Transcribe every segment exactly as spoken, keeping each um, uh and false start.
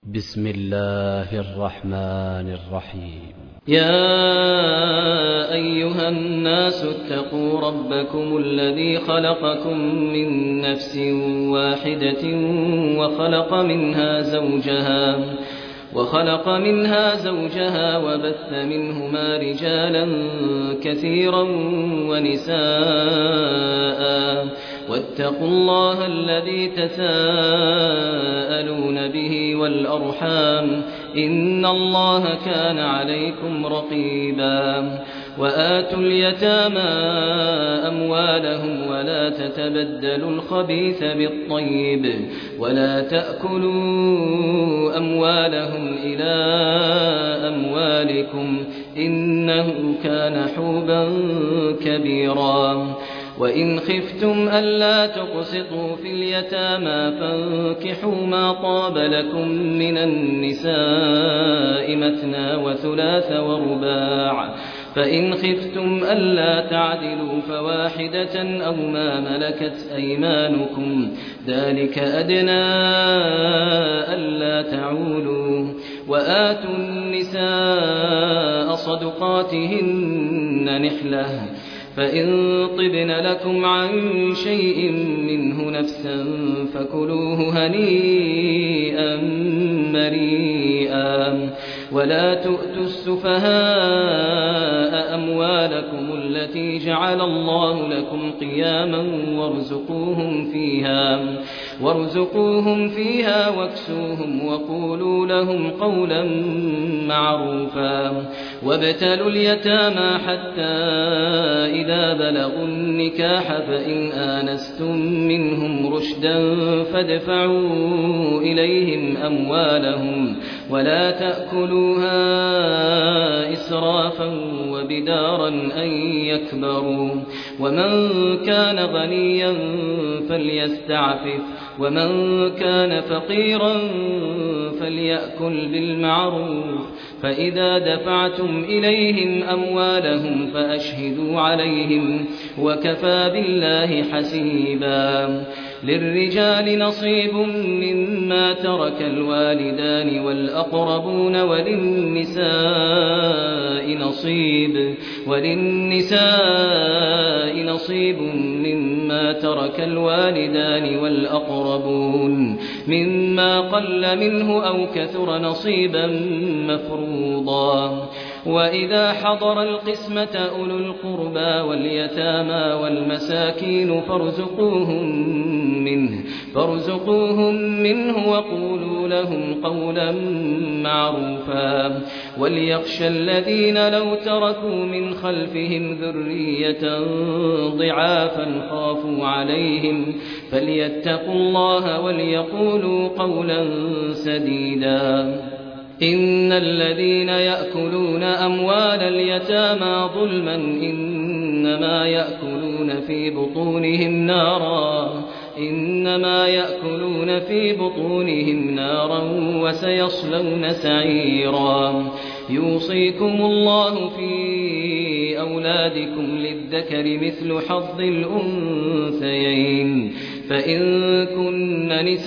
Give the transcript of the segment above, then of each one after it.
بسم الله الرحمن الرحيم. يا أيها الناس اتقوا ربكم الذي خلقكم من نفس واحدة وخلق منها زوجها وخلق منها زوجها وبث منهما رجالا كثيرا ونساء واتقوا الله الذي تساءلون به والأرحام إن الله كان عليكم رقيبا وآتوا اليتامى أموالهم ولا تتبدلوا الخبيث بالطيب ولا تأكلوا أموالهم إلى أموالكم إنه كان حوبا كبيرا وإن خفتم ألا تقسطوا في اليتامى فانكحوا ما طاب لكم من النساء مثنى وثلاث ورباع فإن خفتم ألا تعدلوا فواحدة أو ما ملكت أيمانكم ذلك أدنى ألا تعولوا وآتوا النساء صدقاتهن نحلة فإن طبن لكم عن شيء منه نفسا فكلوه هنيئا مريئا ولا تؤتوا السفهاء أموالكم التي جعل الله لكم قياما وارزقوهم فيها وارزقوهم فيها واكسوهم وقولوا لهم قولا معروفا وابتلوا اليتامى حتى إذا بلغوا النكاح فإن آنستم منهم رشدا فادفعوا إليهم أموالهم ولا تأكلوها إسرافا وبدارا أن يكبروا ومن كان غنيا فليستعفف ومن كان فقيرا فليأكل بالمعروف فإذا دفعتم إليهم أموالهم فأشهدوا عليهم وكفى بالله حسيبا للرجال نصيب مما ترك الوالدان والأقربون وللنساء نصيب وللنساء نصيب مما ترك الوالدان والأقربون مما قل منه أو كثر نصيبا مفروضا وإذا حضر القسمة أولو القربى واليتامى والمساكين فارزقوهم منه فارزقوهم منه وقولوا لهم قولا معروفا وليخشى الذين لو تركوا من خلفهم ذرية ضعافا خافوا عليهم فليتقوا الله وليقولوا قولا سديدا إن الذين يأكلون أموال اليتامى ظلما إنما يأكلون في بطونهم نارا إنما يأكلون في بطونهم نارا وسيصلون سعيرا يوصيكم الله في أولادكم للذكر مثل حظ الأنثيين فإن كن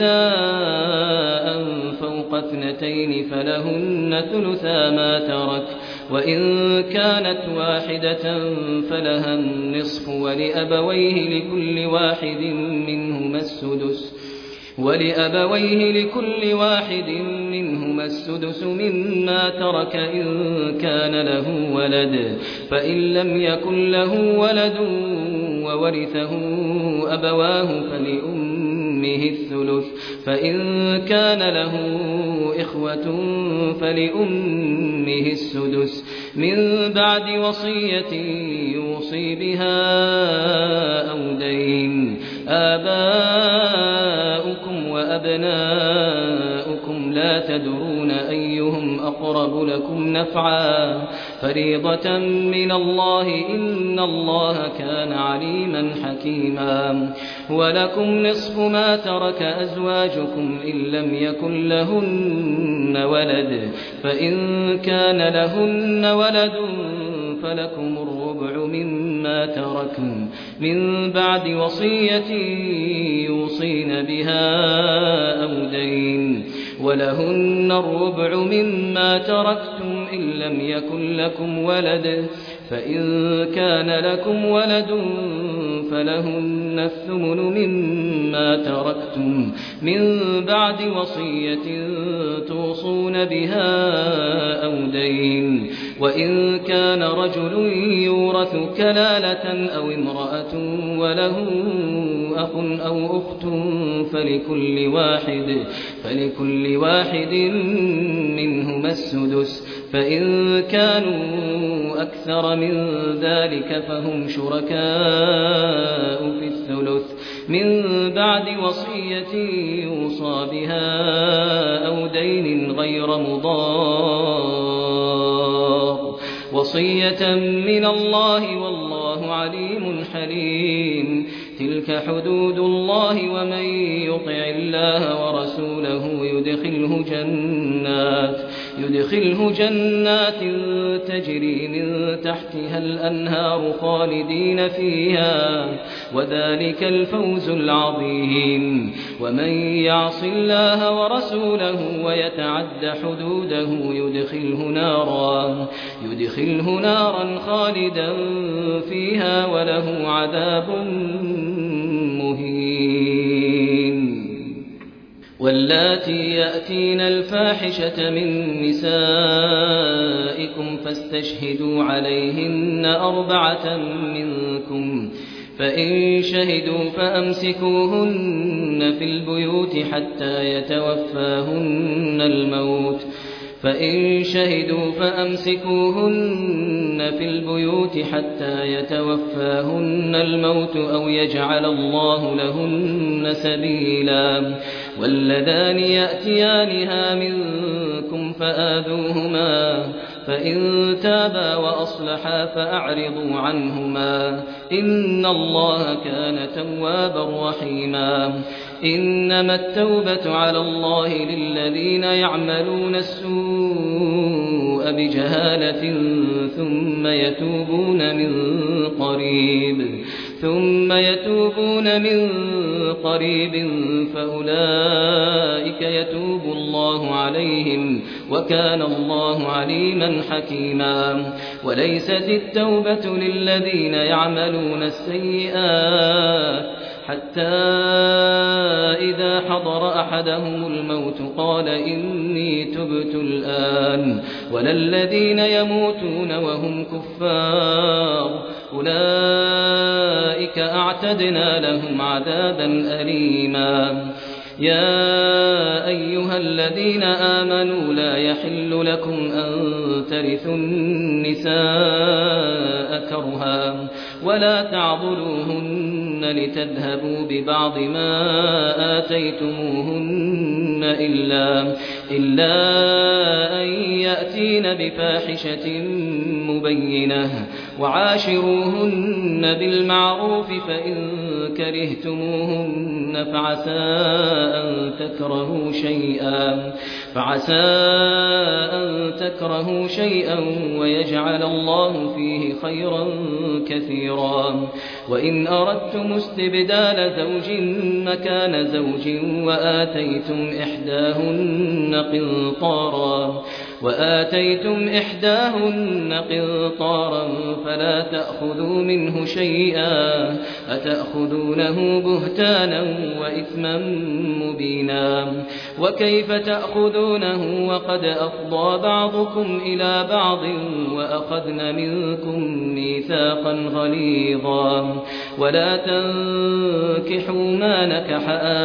نساء فوق اثنتين فلهن ثلثا ما ترك وإن كانت واحدة فلها النصف ولأبويه لكل واحد منهما السدس ولأبويه لكل واحد منهما السدس مما ترك إن كان له ولد فإن لم يكن له ولد وورثه أبواه فلأمه الثلث فإن كان له إخوة فلأمه السدس من بعد وصية يوصي بها أو دين آباؤكم وأبناؤكم لا تدرون أيهم أقرب لكم نفعا فريضة من الله إن الله كان عليما حكيما ولكم نصف ما ترك أزواجكم إن لم يكن لهن ولد فإن كان لهن ولد فلكم الربع مما تركن من بعد وصية يوصين بها أو دين ولهن الربع مما تركتم إن لم يكن لكم ولد فإن كان لكم ولد فلهن الثمن مما تركتم من بعد وصية توصون بها أو دين وإن كان رجل يورث كلالة أو امرأة وله أخ أو أخت فلكل واحد فلكل واحد منهما السدس فإن كانوا أكثر من ذلك فهم شركاء في الثلث من بعد وصية يوصى بها أو دين غير مضار وصية من الله والله عليم حليم تلك حدود الله ومن يطع الله ورسوله يدخله جنات يدخله جنات تجري من تحتها الأنهار خالدين فيها وذلك الفوز العظيم ومن يعص الله ورسوله ويتعد حدوده يدخله نارا يدخله نارا خالدا فيها وله عذاب مهين واللاتي يأتين الفاحشة من نسائكم فاستشهدوا عليهن أربعة منكم فإن شهدوا فأمسكوهن في البيوت حتى يتوفاهن الموت فإن شهدوا فأمسكوهن في البيوت حتى يتوفاهن الموت أو يجعل الله لهن سبيلا واللذان يأتيانها منكم فآذوهما فإن تابا وأصلحا فأعرضوا عنهما إن الله كان توابا رحيما إنما التوبة على الله للذين يعملون السوء بجهالة ثم يتوبون من قريب ثم يتوبون من قريب فأولئك يتوب الله عليهم وكان الله عليما حكيما وليست التوبة للذين يعملون السيئات حتى إذا حضر أحدهم الموت قال إني تبت الآن ولا الذين يموتون وهم كفار أولئك أعتدنا لهم عذابا أليما يا أيها الذين آمنوا لا يحل لكم أن ترثوا النساء كرها ولا تعضلوهن لتذهبوا ببعض ما آتيتموهن إلا, إلا أن يأتين بفاحشة مبينة وعاشروهن بالمعروف فإن كرهتموهن فعسى أن تكرهوا شيئا فعسى أن تكرهوا شيئا ويجعل الله فيه خيرا كثيرا وإن أردتم استبدال زوج مكان زوج وآتيتم إحداهن قنطارا وآتيتم إحداهن قنطارا فلا تأخذوا منه شيئا أتأخذونه بهتانا وإثما مبينا وكيف تأخذونه وقد أفضى بعضكم إلى بعض وأخذن منكم ميثاقا غليظا ولا تنكحوا ما نكح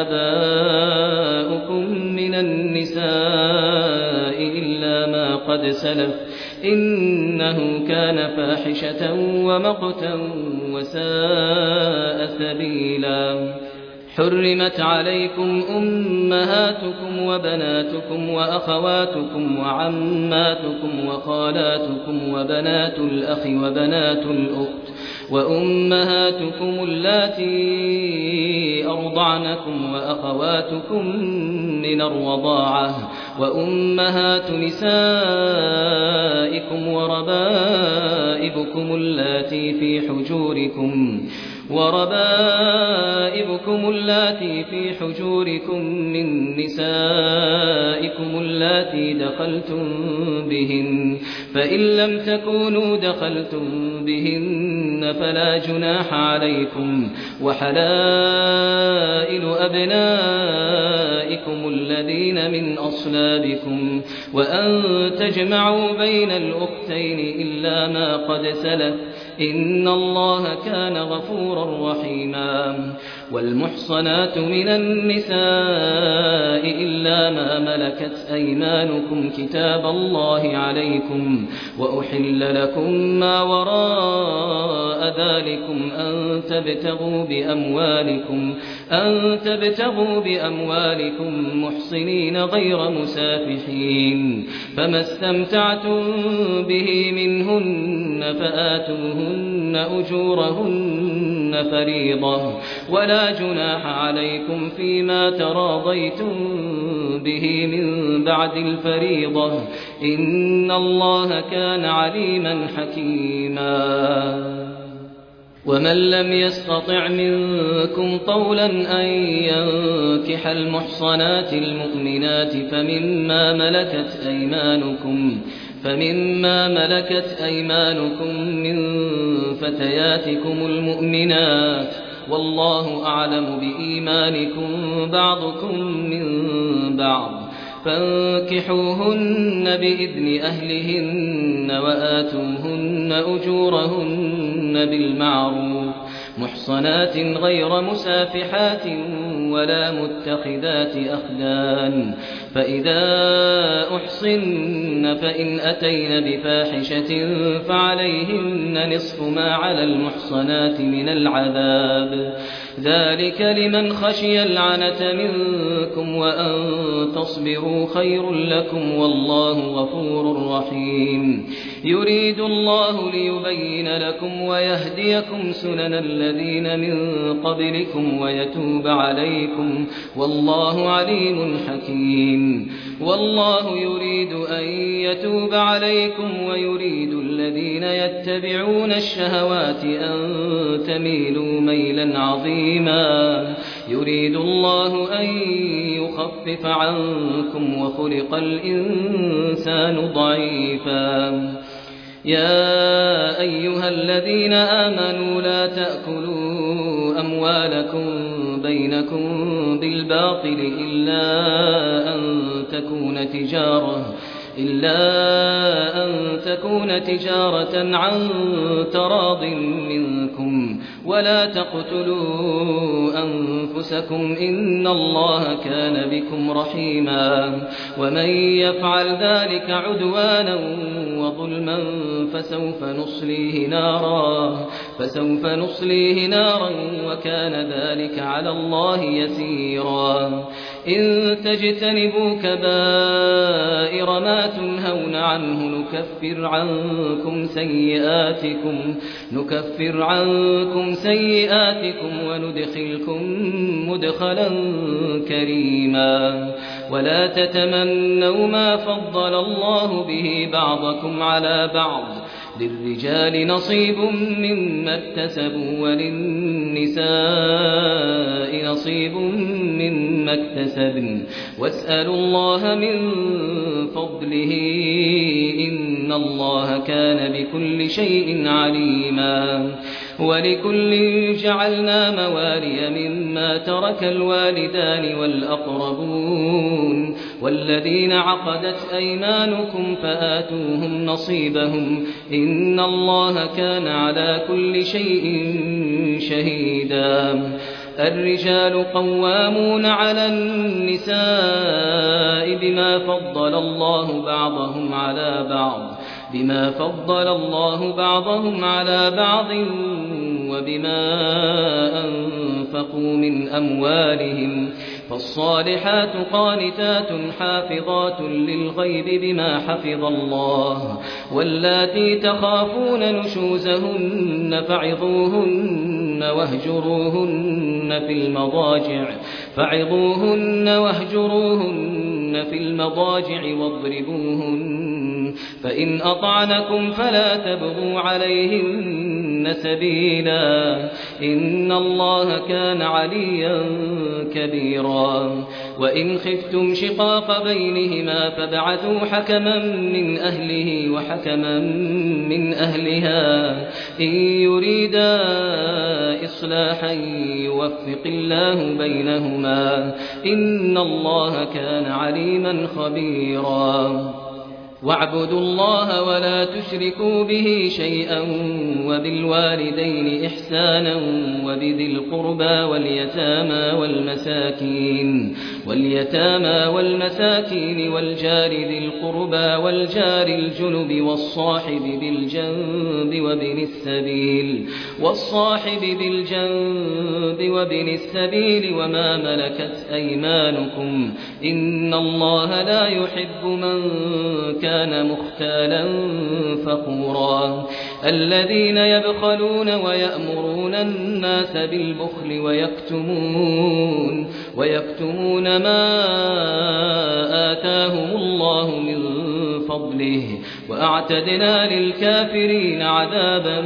آباؤكم من النساء إلا ما قد سلف إنه كان فاحشة ومقتا وساء سبيلا حرمت عليكم أمهاتكم وبناتكم وأخواتكم وعماتكم وخالاتكم وبنات الأخ وبنات الأخت وأمهاتكم اللاتي أرضعنكم وأخواتكم من الرضاعة وأمهات نسائكم وربائبكم اللاتي في حجوركم وربائبكم اللاتي في حجوركم من نسائكم اللاتي دخلتم بهن فإن لم تكونوا دخلتم بهن فلا جناح عليكم وحلائل أبنائكم الذين من أصلابكم وأن تجمعوا بين الأختين إلا ما قد سلف إن الله كان غفورا رحيما والمحصنات من النساء إلا ما ملكت أيمانكم كتاب الله عليكم وأحل لكم ما وراء ذلكم أن تبتغوا بأموالكم أن تبتغوا بأموالكم محصنين غير مسافحين فما استمتعتم به منهن فآتوهن أجورهن فريضة ولا جناح عليكم فيما تراضيتم به من بعد الفريضة إن الله كان عليما حكيما ومن لم يستطع منكم طولا أن ينكح المحصنات المؤمنات فمما ملكت أيمانكم فمما ملكت أيمانكم من فتياتكم المؤمنات والله أعلم بإيمانكم بعضكم من بعض فانكحوهن بإذن أهلهن وآتوهن أجورهن بالمعروف محصنات غير مسافحات ولا متخذات أخدان فإذا أحصن فإن أتين بفاحشة فعليهن نصف ما على المحصنات من العذاب ذلك لمن خشي العنة منكم وأن تصبروا خير لكم والله غفور رحيم يريد الله ليبين لكم ويهديكم سنن الذين من قبلكم ويتوب عليكم والله عليم حكيم والله يريد أن يتوب عليكم ويريد الذين يتبعون الشهوات أن تميلوا ميلا عظيما يريد الله أن يخفف عنكم وخلق الإنسان ضعيفا يا أيها الذين آمنوا لا تأكلوا أموالكم بينكم بالباطل إلا أن تكون تجارة إلا أن تكون تجارة عن تراض منكم ولا تقتلوا أنفسكم إن الله كان بكم رحيما ومن يفعل ذلك عدوانا وظلما فسوف نصليه نارا فسوف نصليه نارا وكان ذلك على الله يسيرا إن تجتنبوا كبائر ما تنهون عنه نكفر عنكم سيئاتكم نكفر عنكم سيئاتكم وندخلكم مدخلا كريما ولا تتمنوا ما فضل الله به بعضكم على بعض للرجال نصيب مما اكتسبوا وللنساء نصيب مما اكتسبن واسألوا الله من فضله إن الله كان بكل شيء عليما ولكل جعلنا موالي مما ترك الوالدان والأقربون والذين عقدت أيمانكم فآتوهم نصيبهم إن الله كان على كل شيء شهيدا الرجال قوامون على النساء بما فضل الله بعضهم على بعض بما فضل الله بعضهم على بعض وبما أنفقوا من أموالهم فالصالحات قانتات حافظات للغيب بما حفظ الله واللاتي تخافون نشوزهن فعظوهن واهجروهن في المضاجع فعظوهن واهجروهن في المضاجع واضربوهن فإن أطعنكم فلا تبغوا عليهن يهدين سبيلا إن الله كان عليا كبيرا وإن خفتم شقاق بينهما فابعثوا حكما من أهله وحكما من أهلها إن يريدا إصلاحا يوفق الله بينهما إن الله كان عليما خبيرا واعبدوا الله ولا تشركوا به شيئا وبالوالدين إحسانا وبذي القربى واليتامى والمساكين واليتامى والمساكين والجار ذي القربى والجار الجنب والصاحب بالجنب وابن السبيل والصاحب بالجنب وابن السبيل وما ملكت أيمانكم إن الله لا يحب من كان كان مختالا فخورا الذين يبخلون ويأمرون الناس بالبخل ويكتمون ويكتمون ما آتاهم الله من فضله وأعتدنا للكافرين عذابا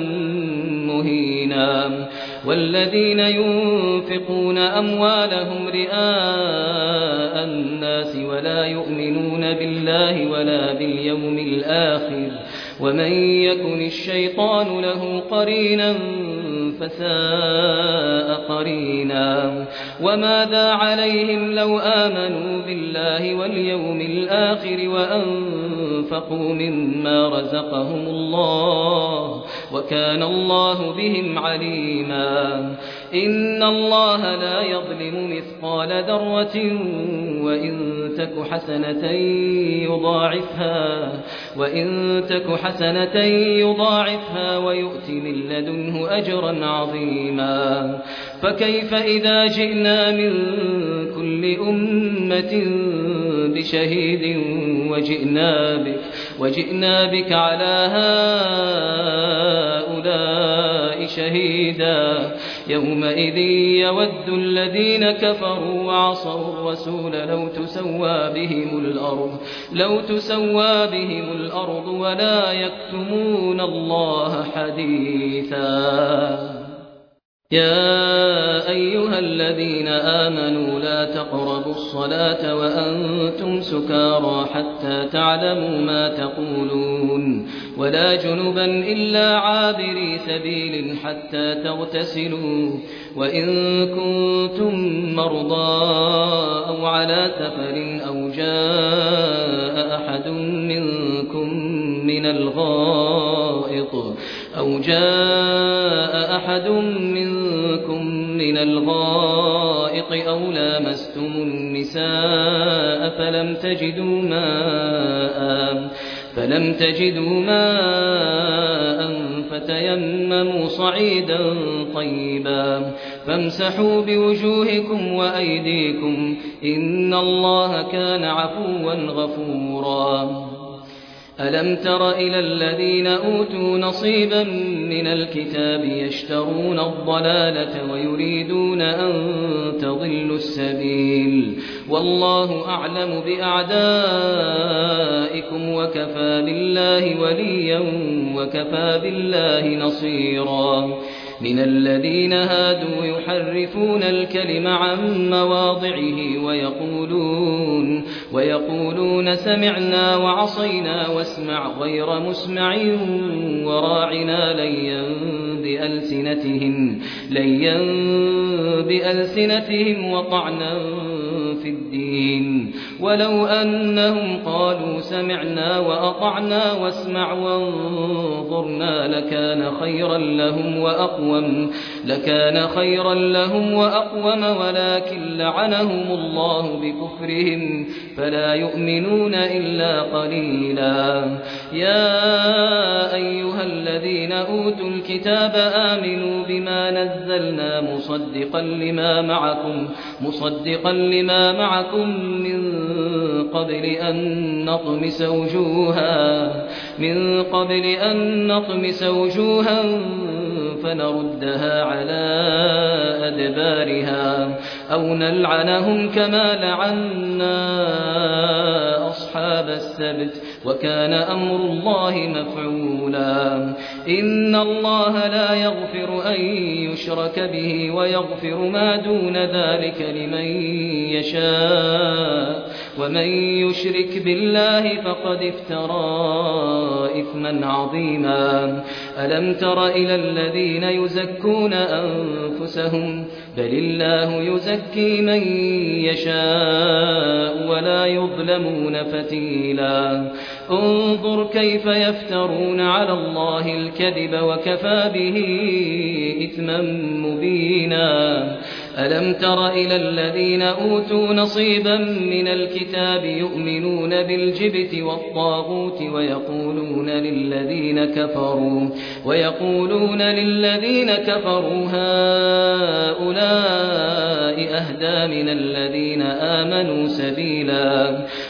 مهينا والذين ينفقون أموالهم رئاء الناس ولا يؤمنون بالله ولا باليوم الآخر ومن يكن الشيطان له قرينا فساء قرينا وماذا عليهم لو آمنوا بالله واليوم الآخر وأنفقوا مما رزقهم الله وكان الله بهم عليما إن الله لا يظلم مثقال ذرة وإن تك حسنة يضاعفها وإن تك حسنة يضاعفها ويؤت من لدنه أجرا عظيما فكيف إذا جئنا من كل أمة بشهيد وجئنا بك وجئنا بك على هؤلاء شهيدا يومئذ يود الذين كفروا وعصوا الرسول لو تسوى بهم الأرض لو تسوى بهم الأرض ولا يكتمون الله حديثا يا أيها الذين آمنوا لا تقربوا الصلاة وأنتم سكارى حتى تعلموا ما تقولون ولا جنبا إلا عابري سبيل حتى تغتسلوا وإن كنتم مرضى أو على سفر أو جاء أحد منكم من الغائط أو جاء أحد منكم من الغائط أو لامستم النساء فلم تجدوا ماء فلم تجدوا ماء فتيمموا صعيدا طيبا فامسحوا بوجوهكم وأيديكم إن الله كان عفوا غفورا ألم تر إلى الذين أوتوا نصيبا من الكتاب يشترون الضلالة ويريدون أن تضلوا السبيل والله أعلم بأعدائكم وكفى بالله وليا وكفى بالله نصيرا من الذين هادوا يحرفون الكلم عن مواضعه ويقولون ويقولون سمعنا وعصينا واسمع غير مسمع وراعنا ليا بألسنتهم ليا بألسنتهم وطعنا في الدين ولو أنهم قالوا سمعنا وأطعنا واسمع وانظرنا لكان خيرا لهم وأقوم لكان خيرا لهم وأقوم ولكن لعنهم الله بكفرهم فلا يؤمنون إلا قليلا يا أيها الذين أوتوا الكتاب آمنوا بما نزلنا مصدقا لما معكم مصدقا لما معكم من قبل أن نطمس وجوها من قبل أن نطمس وجوها فنردها على أدبارها أو نلعنهم كما لعنا أصحاب أصحاب السبت وكان أمر الله مفعولا إن الله لا يغفر أن يشرك به ويغفر ما دون ذلك لمن يشاء ومن يشرك بالله فقد افترى إثما عظيما ألم تر إلى الذين يزكون أنفسهم بل الله يزكي من يشاء ولا يظلمون فتيلا انظر كيف يفترون على الله الكذب وكفى به إثما مبينا ألم تر إلى الذين أوتوا نصيبا من الكتاب يؤمنون بالجبت والطاغوت ويقولون للذين كفروا ويقولون للذين كفروا هؤلاء أهدى من الذين آمنوا سبيلا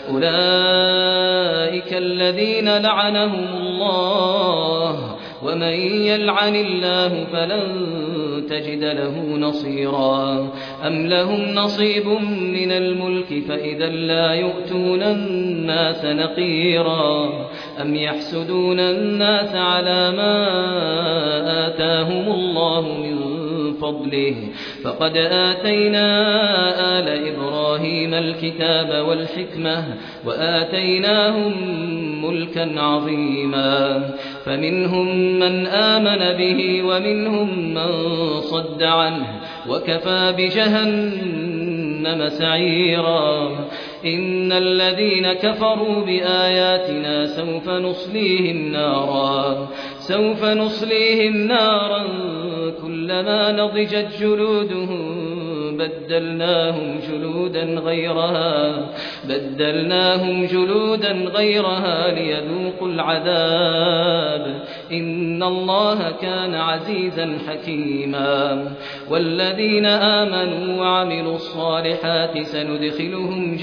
أولئك الذين لعنهم الله ومن يلعن الله فلن تجد له نصيرا أم لهم نصيب من الملك فإذا لا يؤتون الناس نقيرا أم يحسدون الناس على ما آتاهم الله من فضله فقد آتينا آل إبراهيم الكتاب والحكمة وآتيناهم ملكا عظيما فمنهم من آمن به ومنهم من صد عنه وكفى بجهنم سعيرا إن الذين كفروا بآياتنا سوف نصليهم نارا سوف نصليهم نارا كلما نضجت جلودهم بدلناهم جلودا غيرها بدلناهم جلودا غيرها ليذوقوا العذاب إن الله كان عزيزا حكيما والذين آمنوا وعملوا الصالحات سندخلهم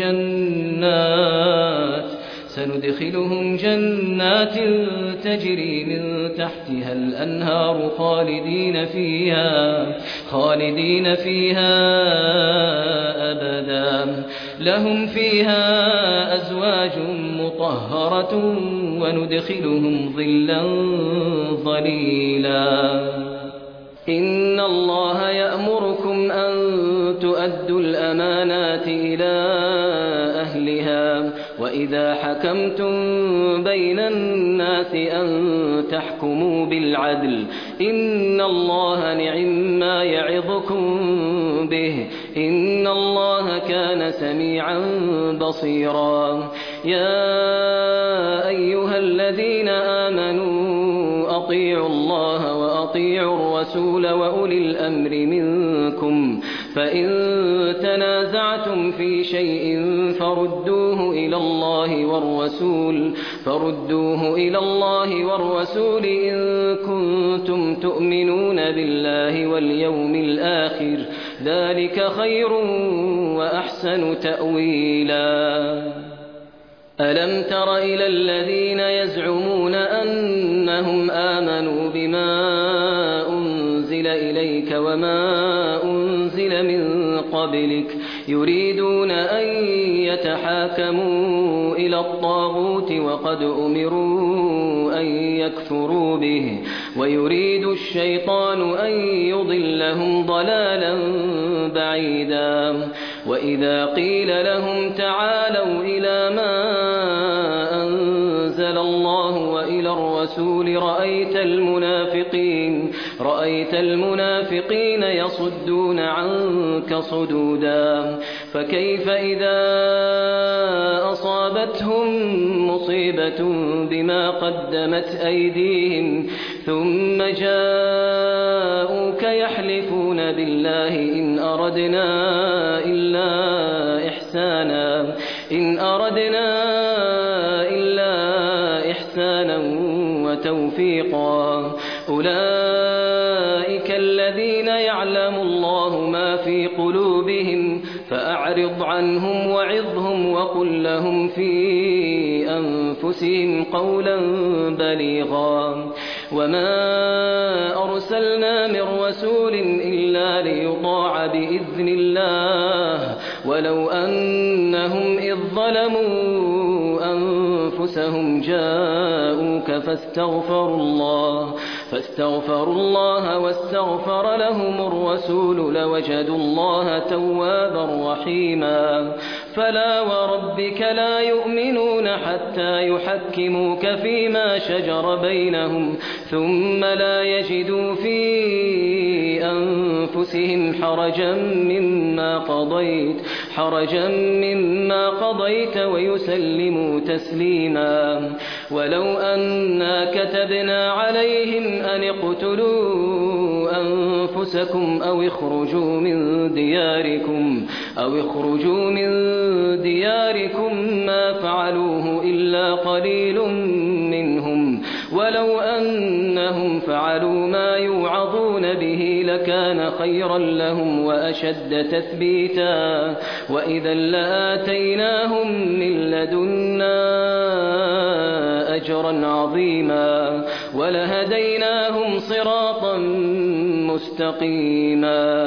جنات سندخلهم جنات تجري من تحتها الأنهار خالدين فيها خالدين فيها أبدا لهم فيها أزواج مطهرة وندخلهم ظلا ظليلا إن الله يأمركم أن تؤدوا الأمانات إلى أهلها وإذا حكمتم بين الناس أن تحكموا بالعدل إن الله نعما يعظكم به إن الله كان سميعا بصيرا يا أيها الذين آمنوا أطيعوا الله وأطيعوا الرسول وأولي الأمر منكم فإن تنازعتم في شيء فردوه إلى الله والرسول فردوه إلى الله والرسول إن كنتم تؤمنون بالله واليوم الآخر ذلك خير وأحسن تأويلا ألم تر إلى الذين يزعمون أنهم آمنوا بما أنزل إليك وما أنزل من قبلك يريدون أن يتحاكموا إلى الطاغوت وقد أمروا أن يكفروا به ويريد الشيطان أن يضلهم ضلالا بعيدا وإذا قيل لهم تعالوا إلى ما أنزل الله وإلى الرسول رأيت المنافقين رأيت المنافقين يصدون عنك صدودا فكيف إذا أصابتهم مصيبة بما قدمت أيديهم ثم جاءوك يحلفون بالله إن أردنا إلا إحسانا إن أردنا إلا إحسانا وتوفيقا أولئك الذين يعلم الله ما في قلوبهم فأعرض عنهم وعظهم وقل لهم في أنفسهم قولا بليغا وما أرسلنا من رسول إلا ليطاع بإذن الله ولو أنهم إذ ظلموا أنفسهم جاءوك فاستغفروا الله فاستغفروا الله واستغفر لهم الرسول لوجدوا الله توابا رحيما فلا وربك لا يؤمنون حتى يحكموك فيما شجر بينهم ثم لا يجدوا في أنفسهم حرجا مما قضيت حرجا مما قضيت ويسلموا تسليما ولو أنا كتبنا عليهم أن اقتلوا أنفسكم أو اخرجوا من دياركم أو اخرجوا من دياركم ما فعلوه إلا قليل منهم ولو أنهم فعلوا ما يوعظون به لكان خيرا لهم وأشد تثبيتا وإذا لآتيناهم من لدنا أجرا عظيما ولهديناهم صراطا مستقيما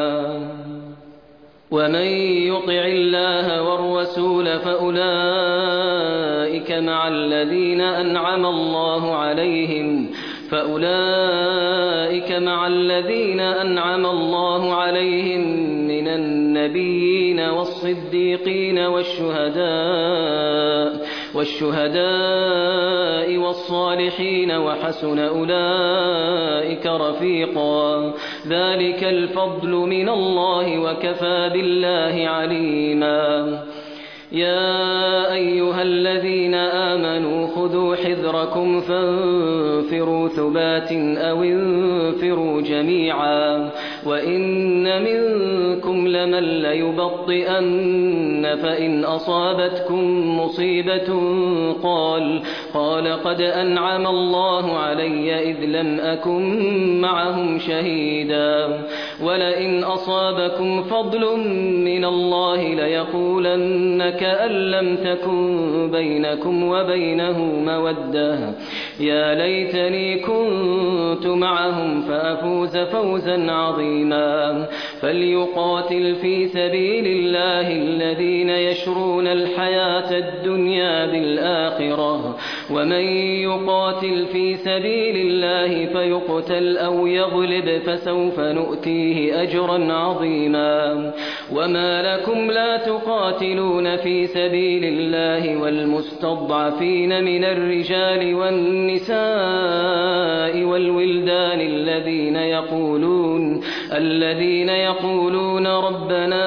ومن يطع الله والرسول فأولئك مع الذين أنعم الله عليهم فأولئك مع الذين أنعم الله عليهم من النبيين والصديقين والشهداء والشهداء والصالحين وحسن أولئك رفيقا ذلك الفضل من الله وكفى بالله عليما يا أيها الذين آمنوا خذوا حذركم فانفروا ثبات أو انفروا جميعا وإن منكم لمن ليبطئن فإن أصابتكم مصيبة قال قال قد أنعم الله علي إذ لم أكن معهم شهيدا ولئن أصابكم فضل من الله ليقولن كأن لم تكن بينكم وبينه مودة يا ليتني كنت معهم فأفوز فوزا عظيما فليقاتل في سبيل الله الذين يشرون الحياة الدنيا بالآخرة ومن يقاتل في سبيل الله فيقتل أو يغلب فسوف نؤتيه أجرا عظيما وما لكم لا تقاتلون في سبيل الله والمستضعفين من الرجال والنساء والولدان الذين يقولون الذين يقولون ربنا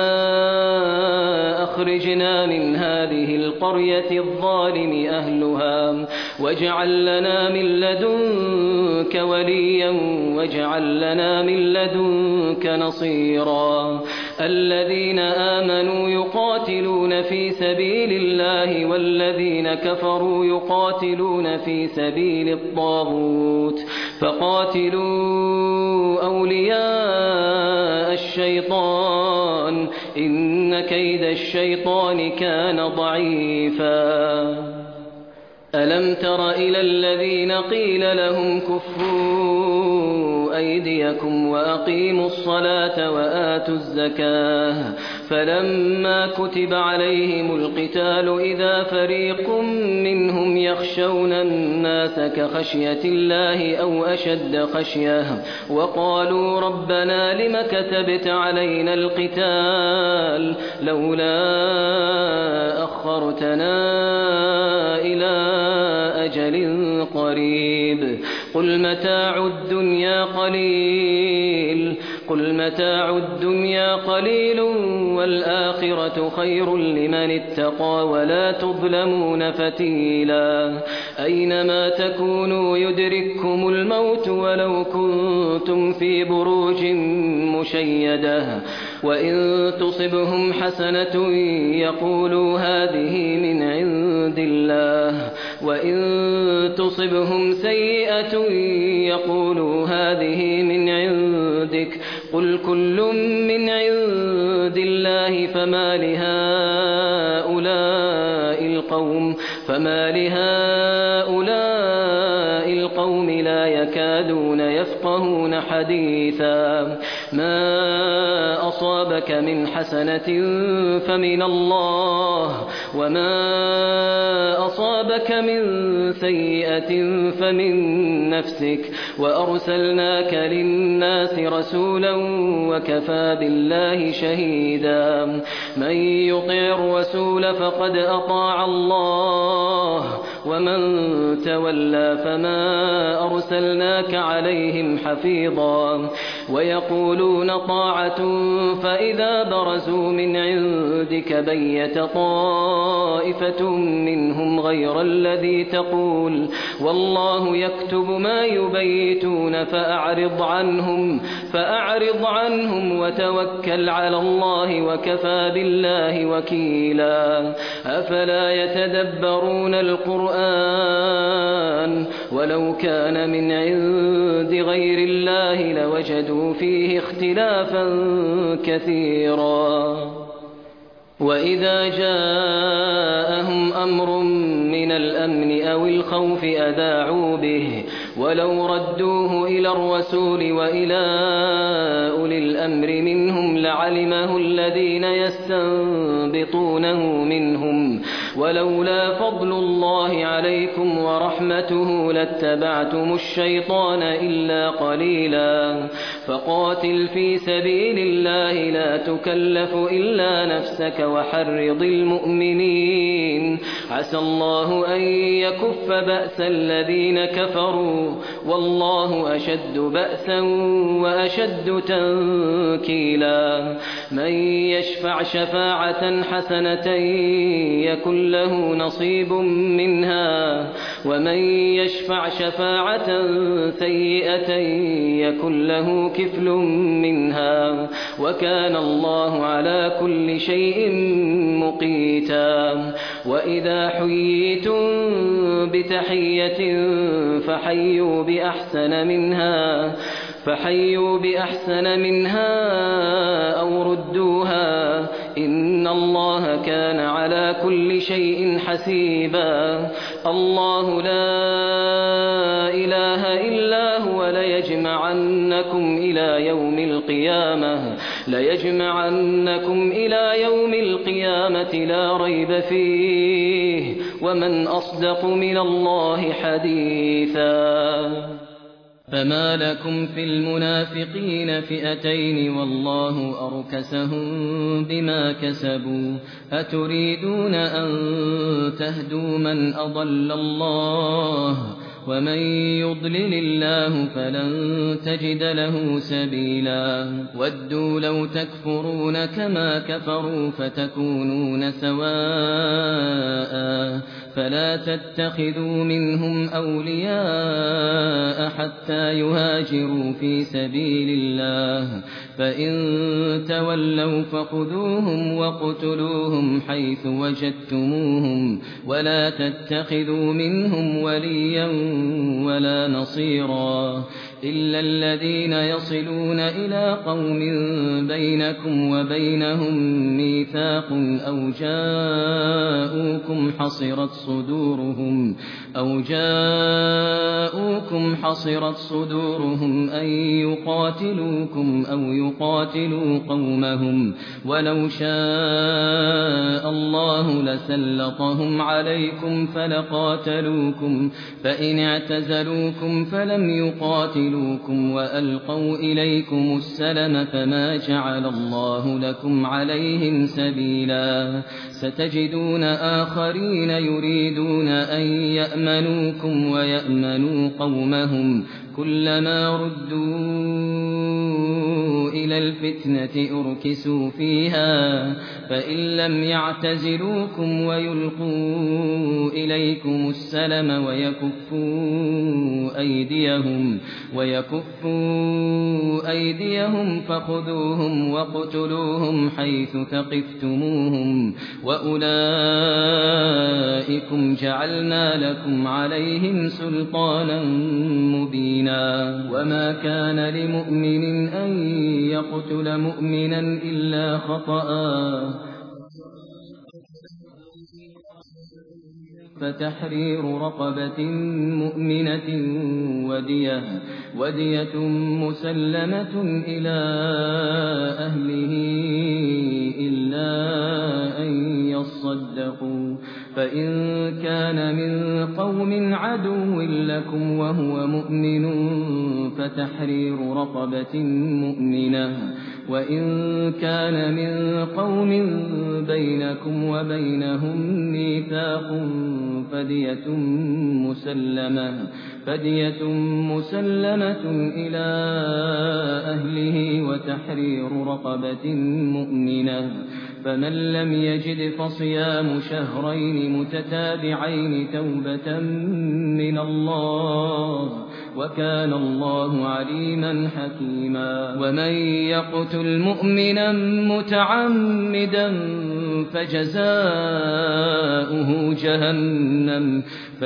أخرجنا من هذه القرية الظالم أهلها واجعل لنا من لدنك وليا واجعل لنا من لدنك نصيرا الذين آمنوا يقاتلون في سبيل الله والذين كفروا يقاتلون في سبيل الطاغوت فقاتلوا أولياء الشيطان إن كيد الشيطان كان ضعيفا ألم تر إلى الذين قيل لهم كفوا أيديكم وأقيموا الصلاة وآتوا الزكاة فلما كتب عليهم القتال إذا فريق منهم يخشون الناس كخشية الله أو أشد خشية وقالوا ربنا لم كتبت علينا القتال لولا أخرتنا إلى أجل قريب قل متاع الدنيا قليل قل متاع الدنيا قليل والآخرة خير لمن اتقى ولا تظلمون فتيلا أينما تكونوا يدرككم الموت ولو كنتم في بروج مشيدة وإن تصبهم حسنة يقولوا هذه من عند الله وإن تصبهم سيئة يقولوا هذه من عندك قل كل من عند الله فما لهؤلاء القوم فما لهؤلاء القوم لا يكادون يفقهون حديثا ما أصابك من حسنة فمن الله وما أصابك من سيئة فمن نفسك وأرسلناك للناس رسولا وكفى بالله شهيدا من يطع الرسول فقد أطاع الله ومن تولى فما أرسلناك عليهم حفيظا ويقولون طاعة فإذا برزوا من عندك بيت طائفة منهم غير الذي تقول والله يكتب ما يبيتون فأعرض عنهم فأعرض عنهم وتوكل على الله وكفى بالله وكيلا أفلا يتدبرون القرآن ولو كان من عند غير الله لوجدوا فيه اختلافا كثيرا وإذا جاءهم أمر من الأمن أو الخوف أذاعوا به ولو ردوه إلى الرسول وإلى أولي الأمر منهم لعلمه الذين يستنبطونه منهم ولولا فضل الله عليكم ورحمته لاتبعتم الشيطان إلا قليلا فقاتل في سبيل الله لا تكلف إلا نفسك وحرض المؤمنين عسى الله أن يكف بأس الذين كفروا والله أشد بأسا وأشد تنكيلا من يشفع شفاعة حسنة يكن له نصيب منها ومن يشفع شفاعة سيئة يكن له كفل منها وكان الله على كل شيء مقيتا وإذا حييتم بتحية فحيوا بأحسن منها فحيوا بأحسن منها أو ردوها إن الله كان على كل شيء حسيبا الله لا إله إلا هو ليجمعنكم إلى يوم القيامة ليجمعنكم إلى يوم القيامة لا ريب فيه ومن أصدق من الله حديثا فما لكم في المنافقين فئتين والله أركسهم بما كسبوا أتريدون أن تهدوا من أضل الله ومن يضلل الله فلن تجد له سبيلا ودوا لو تكفرون كما كفروا فتكونون سواء فلا تتخذوا منهم أولياء حتى يهاجروا في سبيل الله فإن تولوا فخذوهم وقتلوهم حيث وجدتموهم ولا تتخذوا منهم وليا ولا نصيرا إلا الذين يصلون إلى قوم بينكم وبينهم ميثاق أو جاءوكم حصرت صدورهم أو جاءوكم حصرت صدورهم أن يقاتلوكم أو يقاتلوا قومهم ولو شاء الله لسلطهم عليكم فلقاتلوكم فإن اعتزلوكم فلم يقاتلوكم وألقوا إليكم السلم فما جعل الله لكم عليهم سبيلا ستجدون آخرين يريدون أن يأمنوكم ويأمنوا قومهم كلما ردوا إلى الفتنة أركسوا فيها فإن لم يعتزلوكم ويلقوا إليكم السلم ويكفوا أيديهم ويكفوا أيديهم فخذوهم واقتلوهم حيث ثقفتموهم وأولئكم جعلنا لكم عليهم سلطانا مبينا وما كان لمؤمن أن يقتل مؤمنا إلا خطأ فتحرير رقبة مؤمنة ودية, ودية مسلمة إلى أهله إلا أن يصدقوا فإن كان من قوم عدو لكم وهو مؤمن فتحرير رقبة مؤمنة وإن كان من قوم بينكم وبينهم ميثاق فدية مسلمة فدية مسلمة إلى أهله وتحرير رقبة مؤمنة فمن لم يجد فصيام شهرين متتابعين توبة من الله وكان الله عليما حكيما ومن يقتل مؤمنا متعمدا فجزاؤه جهنم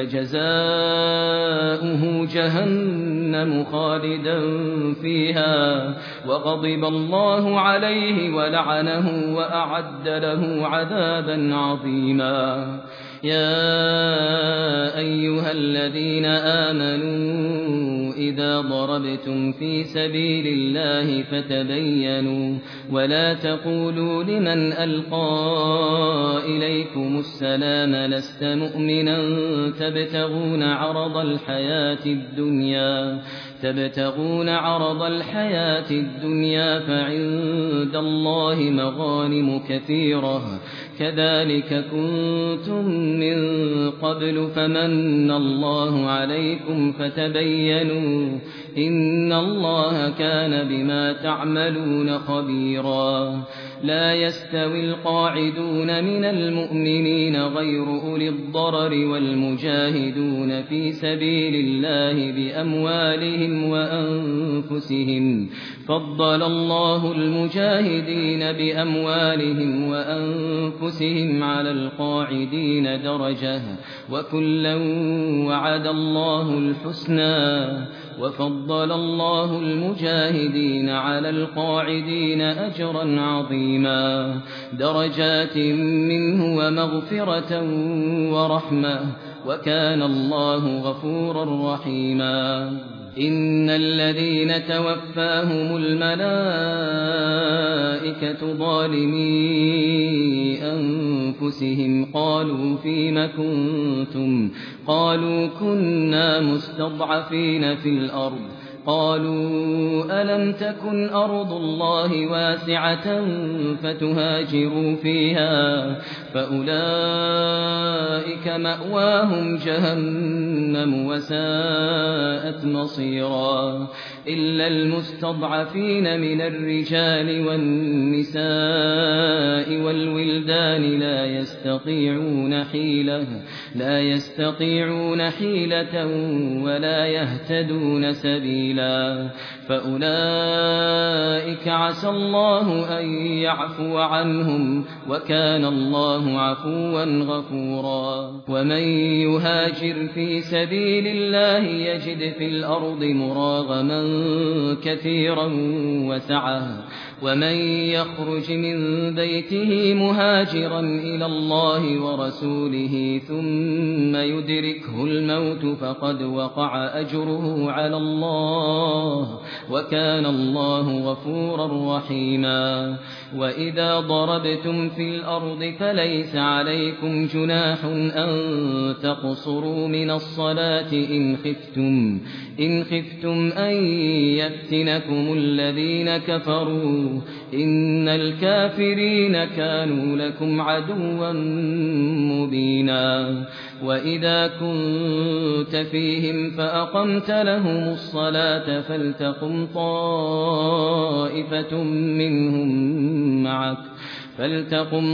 فجزاؤه جهنم خالدا فيها وغضب الله عليه ولعنه وأعد له عذابا عظيما يا أيها الذين آمنوا إذا ضربتم في سبيل الله فتبينوا ولا تقولوا لمن ألقى إليكم السلام لست مؤمنا تبتغون عرض الحياة الدنيا تبتغون عرض الحياة الدنيا فعند الله مغانم كثيرة كذلك كنتم من قبل فمن الله عليكم فتبينوا إن الله كان بما تعملون خبيرا لا يستوي القاعدون من المؤمنين غير أولي الضرر والمجاهدون في سبيل الله بأموالهم وأنفسهم فضل الله المجاهدين بأموالهم وأنفسهم على القاعدين درجة وكلا وعد الله الحسنى وفضل الله المجاهدين على القاعدين أجرا عظيما درجات منه ومغفرة ورحمة وكان الله غفورا رحيما إن الذين توفاهم الملائكة ظالمي أنفسهم قالوا فيم كنتم قالوا كنا مستضعفين في الأرض قالوا ألم تكن أرض الله واسعة فتهاجروا فيها فأولئك مأواهم جهنم وساءت مصيرا إلا المستضعفين من الرجال والنساء والولدان لا يستطيعون حيلة لا يستطيعون حيلة ولا يهتدون سبيلا فأولئك عسى الله أن يعفو عنهم وكان الله عفوا غفورا ومن يهاجر في سبيل الله يجد في الأرض مراغما كثيرا وسعة ومن يخرج من بيته مهاجرا إلى الله ورسوله ثم يدركه الموت فقد وقع أجره على الله وكان الله غفورا رحيما وإذا ضربتم في الأرض فليس عليكم جناح أن تقصروا من الصلاة إن خفتم إن خفتم أن يفتنكم الذين كفروا إن الكافرين كانوا لكم عدوا مبينا وإذا كنت فيهم فأقمت لهم الصلاة فلتقم طائفة منهم معك فلتقم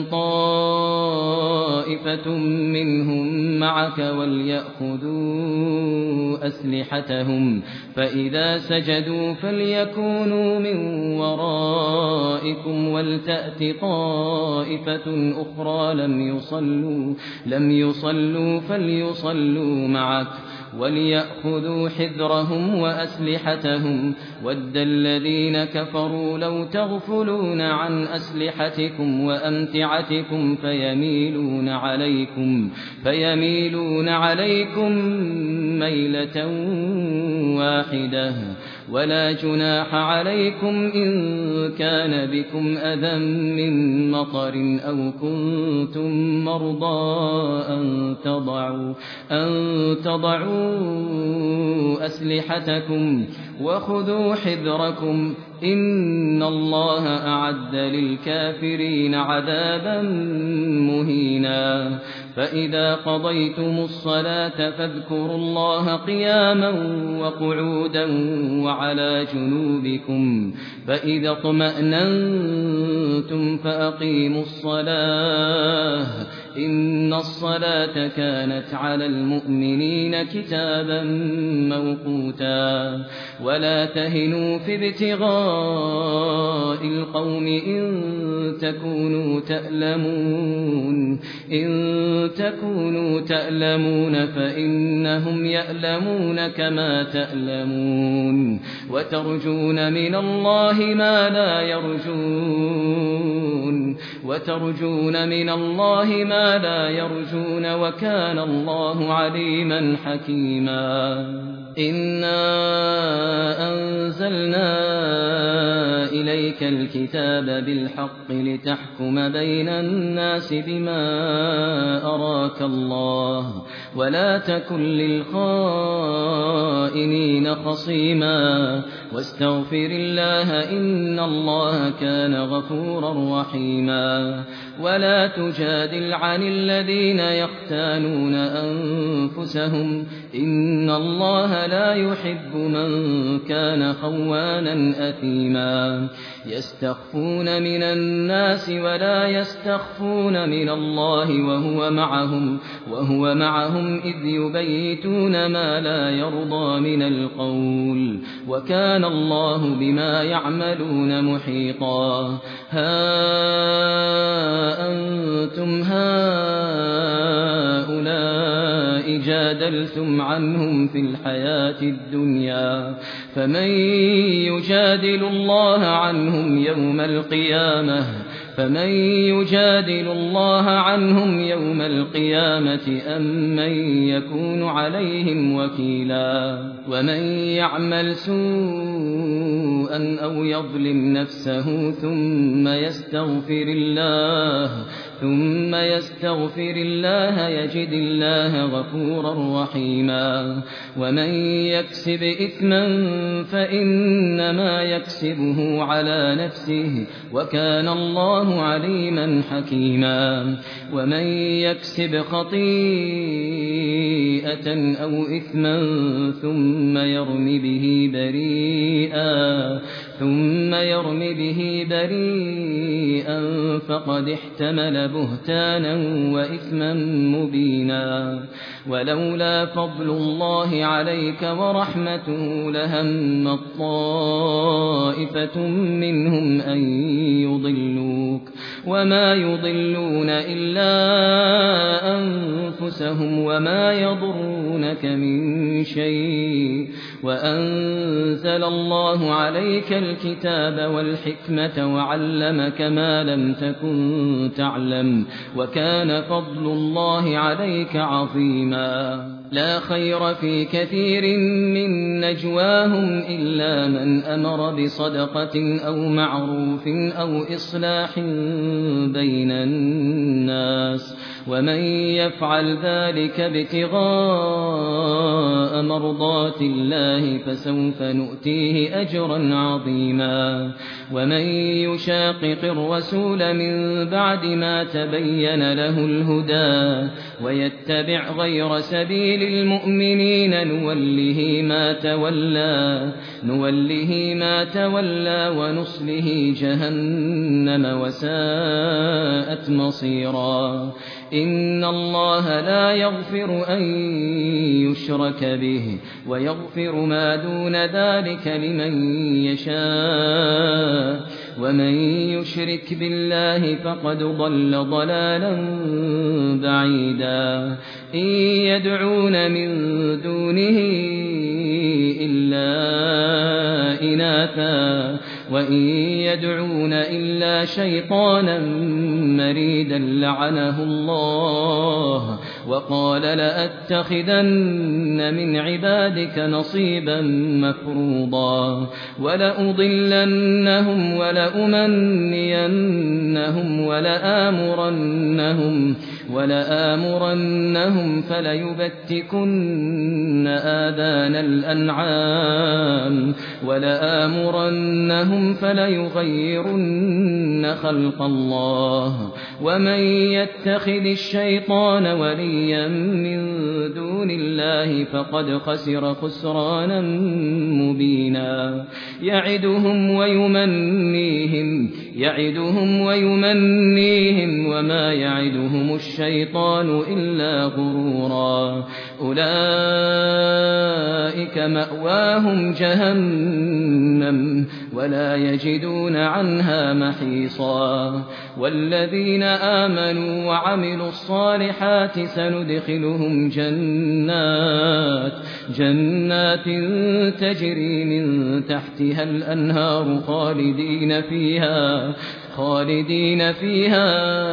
طائفة منهم معك وليأخذوا أسلحتهم فإذا سجدوا فليكونوا من ورائكم ولتأت طائفة أخرى لم يصلوا لم يصلوا فليصلوا معك وليأخذوا حذرهم وأسلحتهم ود الذين كفروا لو تغفلون عن أسلحتكم وأمتعتكم فيميلون عليكم فيميلون عليكم ميلة واحدة ولا جناح عليكم إن كان بكم أذى من مطر أو كنتم مرضى أن تضعوا, أن تضعوا أسلحتكم وخذوا حذركم إن الله أعد للكافرين عذابا مهينا فإذا قضيتم الصلاة فاذكروا الله قياما وقعودا وعلى جنوبكم فإذا اطمأننتم فأقيموا الصلاة إن الصلاة كانت على المؤمنين كتابا موقوتا ولا تهنوا في ابتغاء القوم إن تكونوا تألمون إن تكونوا تألمون فإنهم يألمون كما تألمون وترجون من الله ما لا يرجون وترجون من الله ما لا يرجون وكان الله عليما حكيما إنا أنزلنا إليك الكتاب بالحق لتحكم بين الناس بما أراك الله ولا تكن للخائنين خصيما واستغفر الله إن الله كان غفورا رحيما ولا تجادل عن الذين يختانون أنفسهم إن الله لا يحب من كان خوانا أثيما يستخفون من الناس ولا يستخفون من الله وهو معهم وهو معهم إذ يبيتون ما لا يرضى من القول وكان الله بما يعملون محيطا ها أنتم هؤلاء جادلتم عنهم في الحياة الدنيا فمن يجادل الله عنهم يوم القيامة فمن يجادل الله عنهم يوم القيامة أم من يكون عليهم وكيلا ومن يعمل سوءا أو يظلم نفسه ثم يستغفر الله ثم يستغفر الله يجد الله غفورا رحيما ومن يكسب إثما فإنما يكسبه على نفسه وكان الله عليما حكيما ومن يكسب خطيئة أو إثما ثم يرم به بريئا ثم يرم به بريئا فقد احتمل بهتانا وإثما مبينا ولولا فضل الله عليك ورحمته لهم طائفة منهم أن يضلوك وما يضلون إلا أنفسهم وما يضرونك من شيء وأنزل الله عليك الكتاب والحكمة وعلمك ما لم تكن تعلم وكان فضل الله عليك عظيما لا خير في كثير من نجواهم إلا من أمر بصدقة أو معروف أو إصلاح بين الناس ومن يفعل ذلك ابتغاء مرضات الله فسوف نؤتيه أجرا عظيما ومن يشاقق الرسول من بعد ما تبين له الهدى ويتبع غير سبيل المؤمنين نوله ما تولى نوله ما تولى ونصله جهنم وساءت مصيرا إن الله لا يغفر أن يشرك به ويغفر ما دون ذلك لمن يشاء ومن يشرك بالله فقد ضل ضلالا بعيدا إن يدعون من دونه إلا إناثا وإن يدعون إلا شيطانا مريدا لعنه الله وقال لأتخذن من عبادك نصيبا مفروضا ولأضلنهم ولأمنينهم ولآمرنهم ولآمرنهم فليبتكن آذان الأنعام ولآمرنهم فليغيرن خلق الله ومن يتخذ الشيطان وليا من دون الله فقد خسر خسرانا مبينا يعدهم ويمنيهم يعدهم ويمنيهم وما يعدهم الشيطان إلا غرورا أولئك مأواهم جهنم ولا يجدون عنها محيصا والذين آمنوا وعملوا الصالحات سندخلهم جنات جنات تجري من تحتها الأنهار خالدين فيها خالدين فيها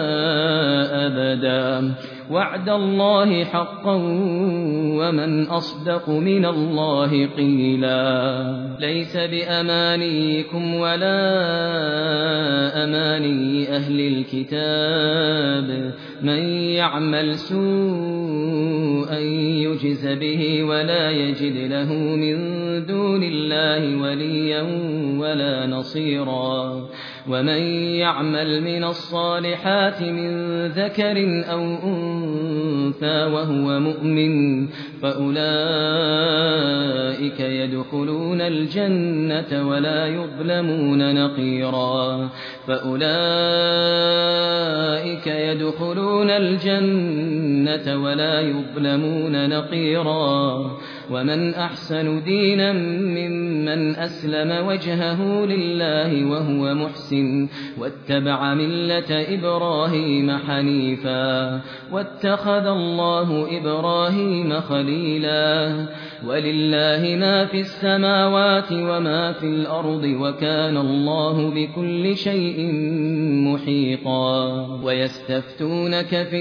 أبدا وعد الله حقا ومن أصدق من الله قيلا ليس بأمانيكم ولا أماني أهل الكتاب من يعمل سوءا يجز به ولا يجد له من دون الله وليا ولا نصيرا ومن يعمل من الصالحات من ذكر أو أنثى وهو مؤمن فأولئك يدخلون الجنة ولا يظلمون نقيرا فأولئك يدخلون الجنة ولا يظلمون نقيرا ومن أحسن دينا ممن أسلم وجهه لله وهو محسن واتبع ملة إبراهيم حنيفا واتخذ الله إبراهيم خليلا ولله ما في السماوات وما في الأرض وكان الله بكل شيء محيطا ويستفتونك في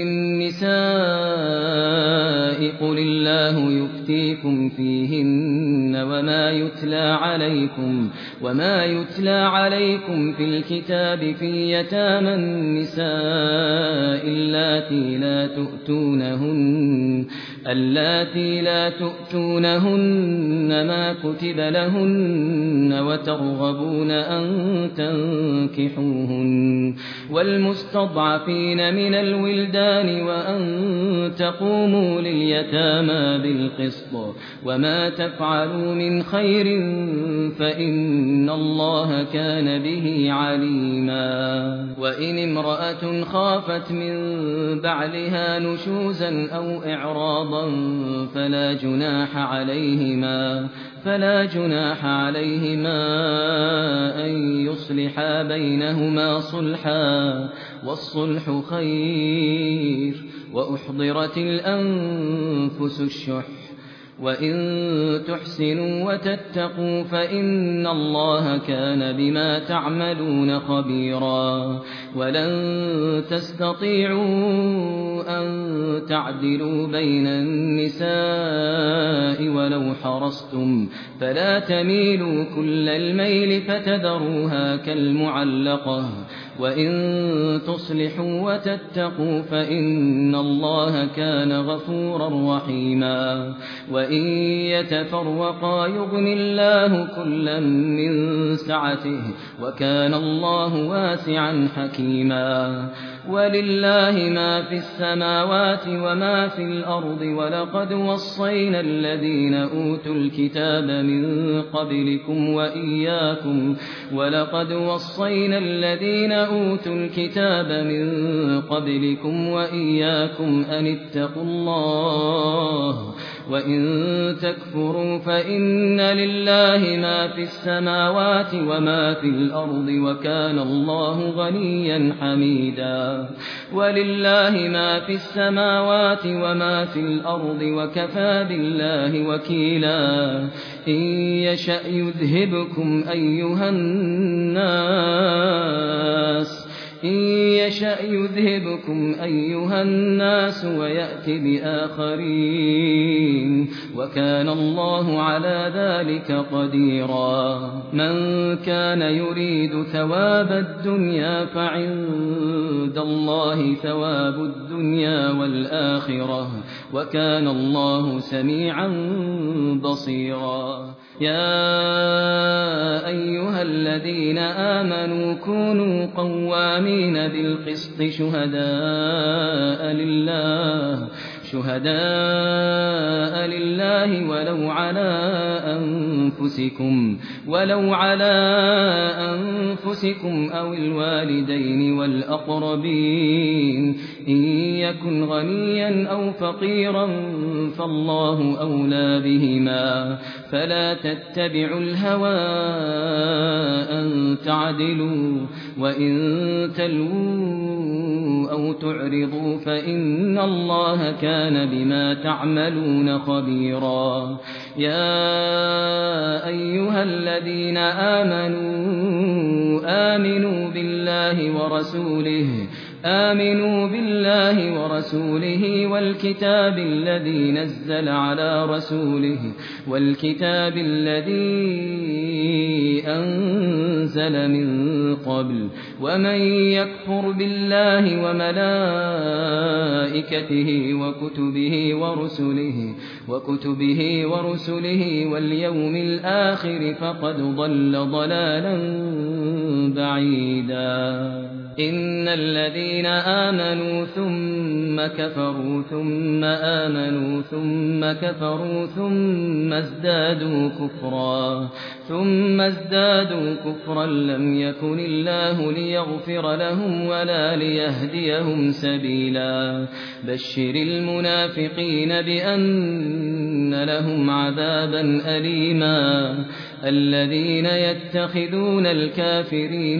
النساء قل الله يفتيكم فيهن وما يتلى عليكم وما يتلى عليكم في الكتاب في يتامى النساء اللاتي لا تؤتونهن اللاتي لا تؤتونهن ما كتب لهن وترغبون أن تنكحوهن والمستضعفين من الولدان وأن تقوموا لليتامى بالقسط وما تفعلوا من خير فإن الله كان به عليما وإن امرأة خافت من بعلها نشوزا أو إعراضا فلا جناح عليهما فلا جناح عليهما أن يصلحا بينهما صلحا والصلح خير وأحضرت الأنفس الشح وإن تحسنوا وتتقوا فإن الله كان بما تعملون خبيرا ولن تستطيعوا أن تعدلوا بين النساء ولو حرصتم فلا تميلوا كل الميل فتذروها كالمعلقة وإن تصلحوا وتتقوا فإن الله كان غفورا رحيما وإن يتفرقا يغن الله كلا من سعته وكان الله واسعا حكيما ولله ما في السماوات وما في الأرض ولقد وصينا الذين أوتوا الكتاب من قبلكم وإياكم ولقد وصينا الذين أوتوا الكتاب من قبلكم وإياكم أن اتقوا الله وإن تكفروا فإن لله ما في السماوات وما في الأرض وكان الله غنيا حميدا ولله ما في السماوات وما في الأرض وكفى بالله وكيلا إن يشأ يذهبكم أيها الناس إن يشأ يذهبكم أيها الناس ويأتي بآخرين وكان الله على ذلك قديرا من كان يريد ثواب الدنيا فعند الله ثواب الدنيا والآخرة وكان الله سميعا بصيرا يا أيها الذين آمنوا كونوا قوامين بالقسط شهداء لله شهداء لله ولو على أنفسكم ولو على أنفسكم أو الوالدين والأقربين إن يكن غنيا أو فقيرا فالله أولى بهما فلا تتبعوا الهوى أن تعدلوا وإن تلووا أو تعرضوا فإن الله كان بما تعملون خبيرا يا أيها الذين آمنوا آمنوا بالله ورسوله آمنوا بالله ورسوله والكتاب الذي نزل على رسوله والكتاب الذي أنزل من قبل ومن يكفر بالله وملائكته وكتبه ورسله وكتبه ورسله واليوم الآخر فقد ضل ضلالا بعيدا إن الذين آمنوا ثم كفروا ثم آمنوا ثم كفروا ثم ازدادوا كفرا ثم ازدادوا كفرا لم يكن الله ليغفر لهم ولا ليهديهم سبيلا بشر المنافقين بأن لهم عذابا أليما الذين يتخذون الكافرين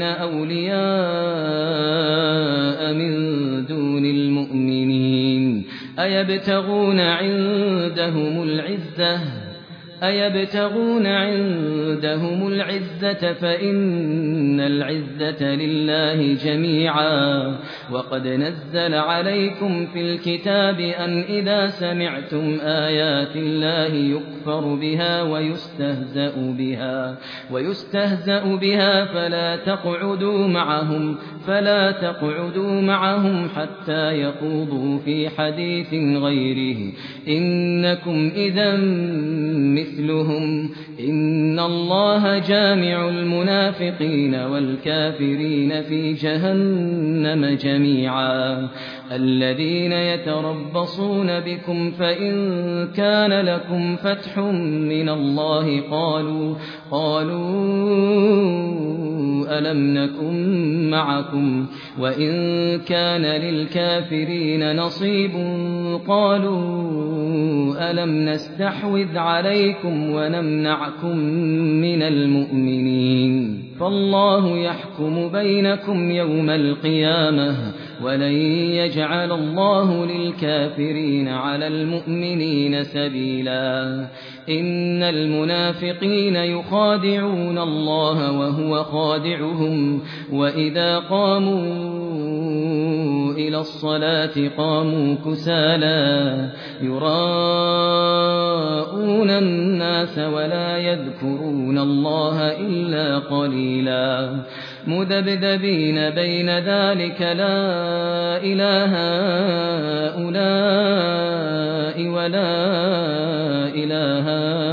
أولياء من دون المؤمنين أيبتغون عندهم العزة أيبتغون عندهم العزة فإن العزة لله جميعا وقد نزل عليكم في الكتاب أن إذا سمعتم آيات الله يكفر بها ويستهزأ بها ويستهزأ بها فلا تقعدوا معهم فلا تقعدوا معهم حتى يخوضوا في حديث غيره إنكم إذا مثلهم إن الله جامع المنافقين والكافرين في جهنم جميعا الذين يتربصون بكم فإن كان لكم فتح من الله قالوا قالوا ألم نكن معكم وإن كان للكافرين نصيب قالوا ألم نستحوذ عليكم ونمنعكم من المؤمنين فالله يحكم بينكم يوم القيامة ولن يجعل الله للكافرين على المؤمنين سبيلا إن المنافقين يخادعون الله وهو خادعهم وإذا قاموا إلى الصلاة قاموا كسالى يراءون الناس ولا يذكرون الله إلا قليلا مذبذبين بين ذلك لا إله هؤلاء ولا إله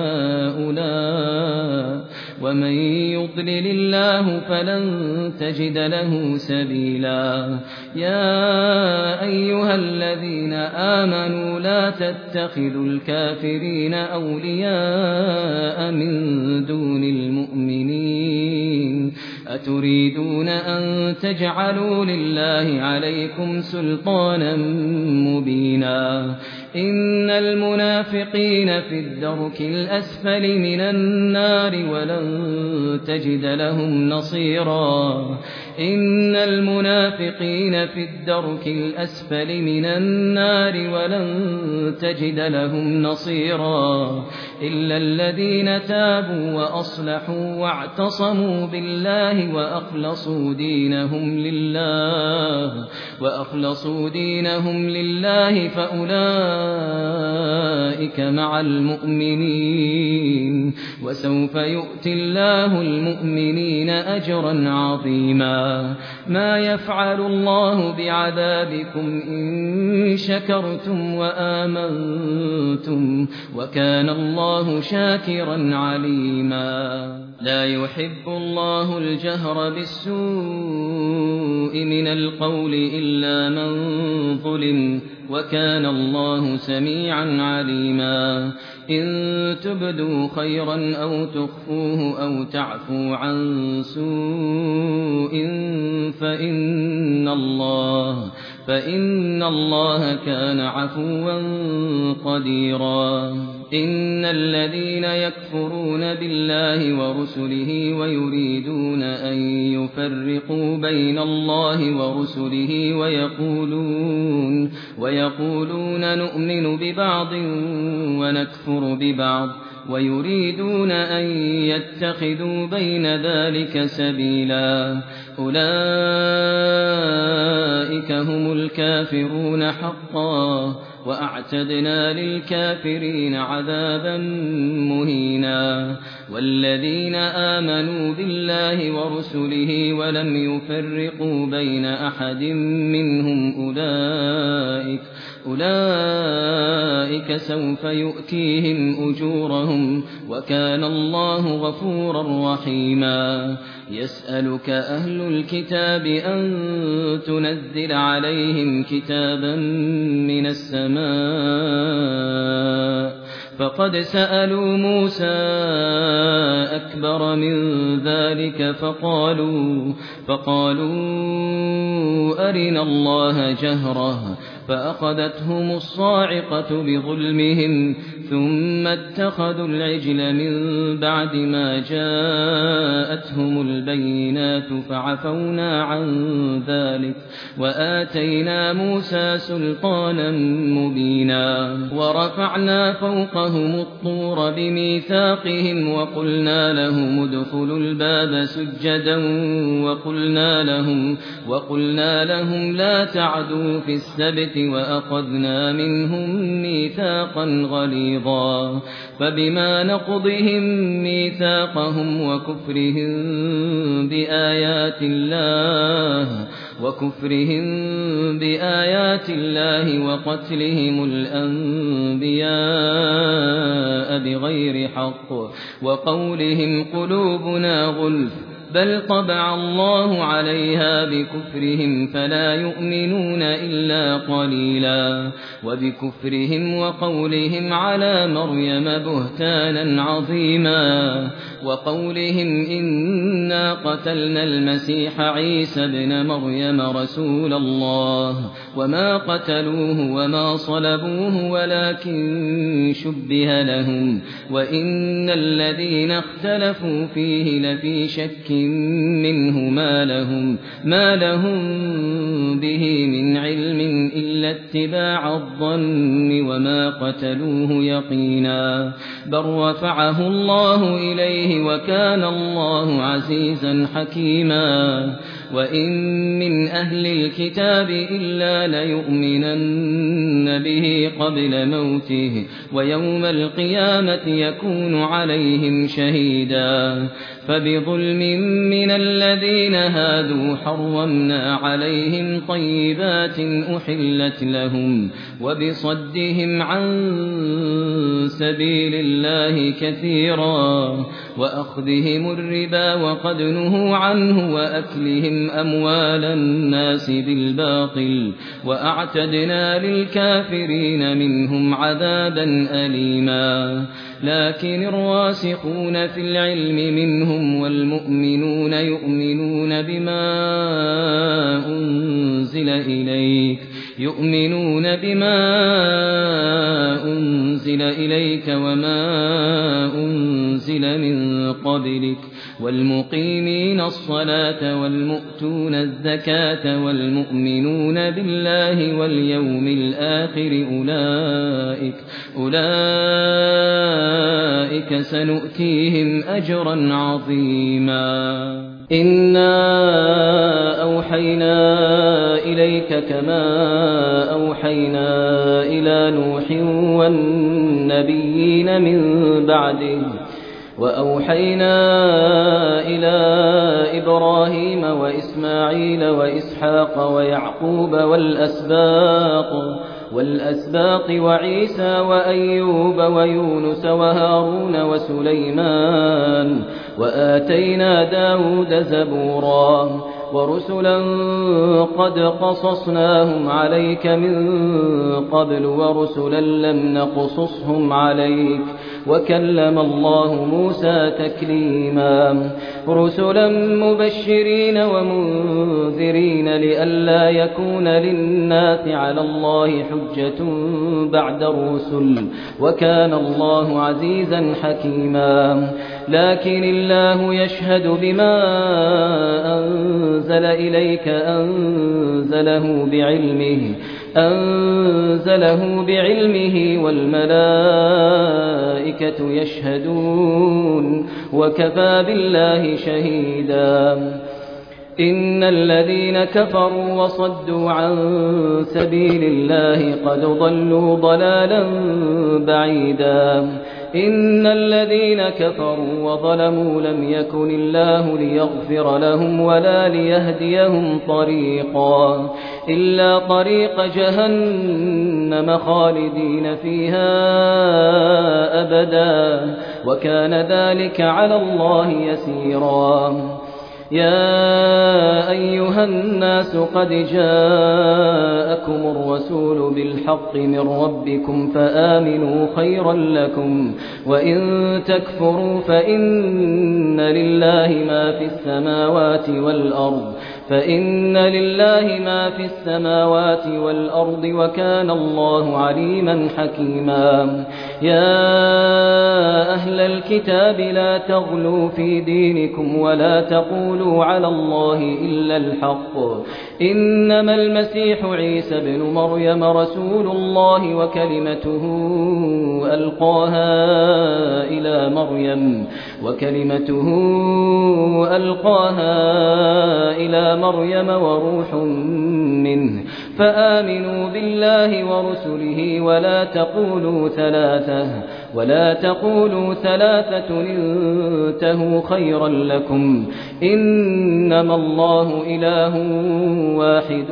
هؤلاء ومن يضلل الله فلن تجد له سبيلا يا أيها الذين آمنوا لا تتخذوا الكافرين أولياء من دون المؤمنين أتريدون أن تجعلوا لله عليكم سلطانا مبينا إن المنافقين في الدرك الأسفل من النار ولن تجد لهم نصيرا إن المنافقين في الدرك الأسفل من النار ولن تجد لهم نصيرا إلا الذين تابوا وأصلحوا واعتصموا بالله وأخلصوا دينهم لله وأخلصوا دينهم لله فأولئك مع المؤمنين وسوف يؤتي الله المؤمنين أجرا عظيما ما يفعل الله بعذابكم إن شكرتم وآمنتم وكان الله شاكرا عليما لا يحب الله الجهر بالسوء من القول إلا من ظلم وكان الله سميعا عليما إن تبدوا خيرا أو تخفوه أو تعفوا عن سوء فإن الله فإن الله كان عفوا قديرا إن الذين يكفرون بالله ورسله ويريدون أن يفرقوا بين الله ورسله ويقولون ويقولون نؤمن ببعض ونكفر ببعض ويريدون أن يتخذوا بين ذلك سبيلا أولئك هم الكافرون حقا وأعتدنا للكافرين عذابا مهينا والذين آمنوا بالله ورسله ولم يفرقوا بين أحد منهم أولئك أولئك سوف يؤتيهم أجورهم وكان الله غفورا رحيما يسألك أهل الكتاب أن تنزل عليهم كتابا من السماء فقد سألوا موسى أكبر من ذلك فقالوا فقالوا أرنا الله جهرة فأخذتهم الصاعقة بظلمهم ثم اتخذوا العجل من بعد ما جاءتهم البينات فعفونا عن ذلك وآتينا موسى سلطانا مبينا ورفعنا فوقهم الطور بميثاقهم وقلنا لهم ادخلوا الباب سجدا وقلنا لهم, وقلنا لهم لا تعدوا في السبت وأخذنا منهم ميثاقا غليظا فبما نقضهم ميثاقهم وكفرهم بآيات الله وكفرهم بآيات الله وقتلهم الأنبياء بغير حق وقولهم قلوبنا غلف بل طبع الله عليها بكفرهم فلا يؤمنون إلا قليلا وبكفرهم وقولهم على مريم بهتانا عظيما وقولهم إنا قتلنا المسيح عيسى ابن مريم رسول الله وما قتلوه وما صلبوه ولكن شبه لهم وإن الذين اختلفوا فيه لفي شك منه ما لهم, ما لهم به من علم إلا اتباع الظن وما قتلوه يقينا بل رفعه الله إليه وكان الله عزيزا حكيما وإن من أهل الكتاب إلا ليؤمنن به قبل موته ويوم القيامة يكون عليهم شهيدا فبظلم من الذين هادوا حرمنا عليهم طيبات أحلت لهم وبصدهم عن سبيل الله كثيرا وأخذهم الربا وقد نهوا عنه وأكلهم أموال الناس بالباطل وأعتدنا للكافرين منهم عذابا أليما لكن الراسخون في العلم منهم والمؤمنون يؤمنون بما أنزل إليك يؤمنون بما أنزل إليك وما أنزل من قبلك والمقيمين الصلاة والمؤتون الزكاة والمؤمنون بالله واليوم الآخر أولئك أولئك سنؤتيهم أجرا عظيما إنا أوحينا إليك كما أوحينا إلى نوح والنبيين من بعده وأوحينا إلى إبراهيم وإسماعيل وإسحاق ويعقوب والأسباط والأسباط وعيسى وأيوب ويونس وهارون وسليمان وآتينا داود زبورا ورسلا قد قصصناهم عليك من قبل ورسلا لم نقصصهم عليك وكلم الله موسى تكليما رسلا مبشرين ومنذرين لئلا يكون للناس على الله حجة بعد الرسل وكان الله عزيزا حكيما لكن الله يشهد بما أنزل إليك أنزله بعلمه أنزله بعلمه والملائكة يشهدون وكفى بالله شهيدا إن الذين كفروا وصدوا عن سبيل الله قد ضلوا ضلالا بعيدا إن الذين كفروا وظلموا لم يكن الله ليغفر لهم ولا ليهديهم طريقا إلا طريق جهنم خالدين فيها أبدا وكان ذلك على الله يسيرا يا أيها الناس قد جاءكم الرسول بالحق من ربكم فآمنوا خيرا لكم وإن تكفروا فإن لله ما في السماوات والأرض فإن لله ما في السماوات والأرض وكان الله عليما حكيما يا أهل الكتاب لا تغلوا في دينكم ولا تقولوا على الله إلا الحق إنما المسيح عيسى بن مريم رسول الله وكلمته ألقاها إلى مريم وكلمته ألقاها إلى مريم وروح منه فآمنوا بالله ورسله ولا تقولوا ثلاثة ولا تقولوا ثلاثة انتهوا خيرا لكم إنما الله إله واحد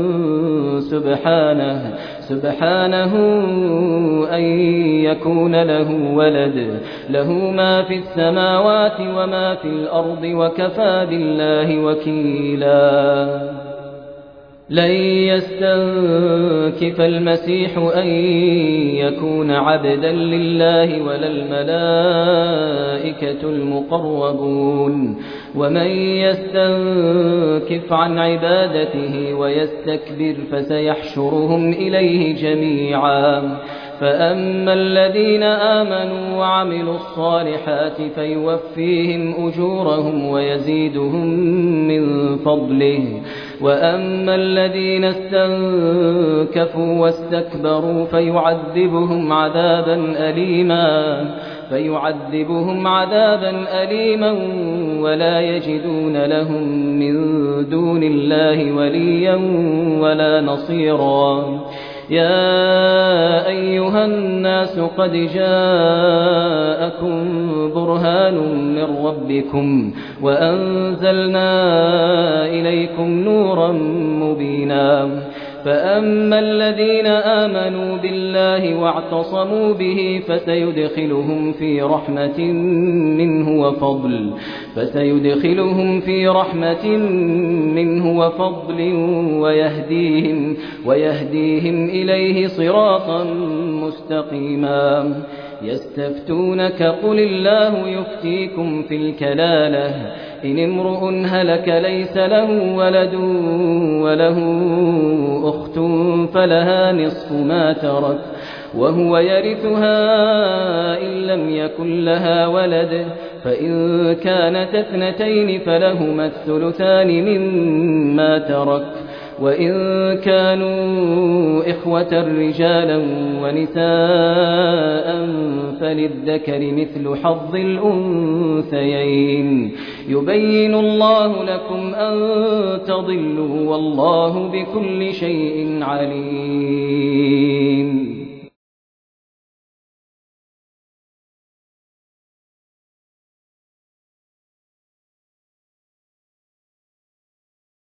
سبحانه سبحانه أن يكون له ولد له ما في السماوات وما في الأرض وكفى بالله وكيلا لن يستنكف المسيح أن يكون عبدا لله ولا الملائكة المقربون ومن يستنكف عن عبادته ويستكبر فسيحشرهم إليه جميعا فأما الذين آمنوا وعملوا الصالحات فيوفيهم أجورهم ويزيدهم من فضله وأما الذين استنكفوا واستكبروا فيعذبهم عذابا أليما فيعذبهم عذابا أليما ولا يجدون لهم من دون الله وليا ولا نصيرا يا أيها الناس قد جاءكم برهان من ربكم وأنزلنا إليكم نورا مبينا فأما الذين آمنوا بالله واعتصموا به فسيدخلهم في رحمة منه وفضل فسيدخلهم في رحمة منه وفضل ويهديهم ويهديهم إليه صراطا مستقيما يستفتونك قل الله يفتيكم في الكلالة إن امرؤ هلك ليس له ولد وله أخت فلها نصف ما ترك وهو يرثها إن لم يكن لها ولد فإن كانت اثنتين فلهما الثلثان مما ترك وإن كانوا إخوة رجالا ونساء فللذكر مثل حظ الأنثيين يبين الله لكم أن تضلوا والله بكل شيء عليم.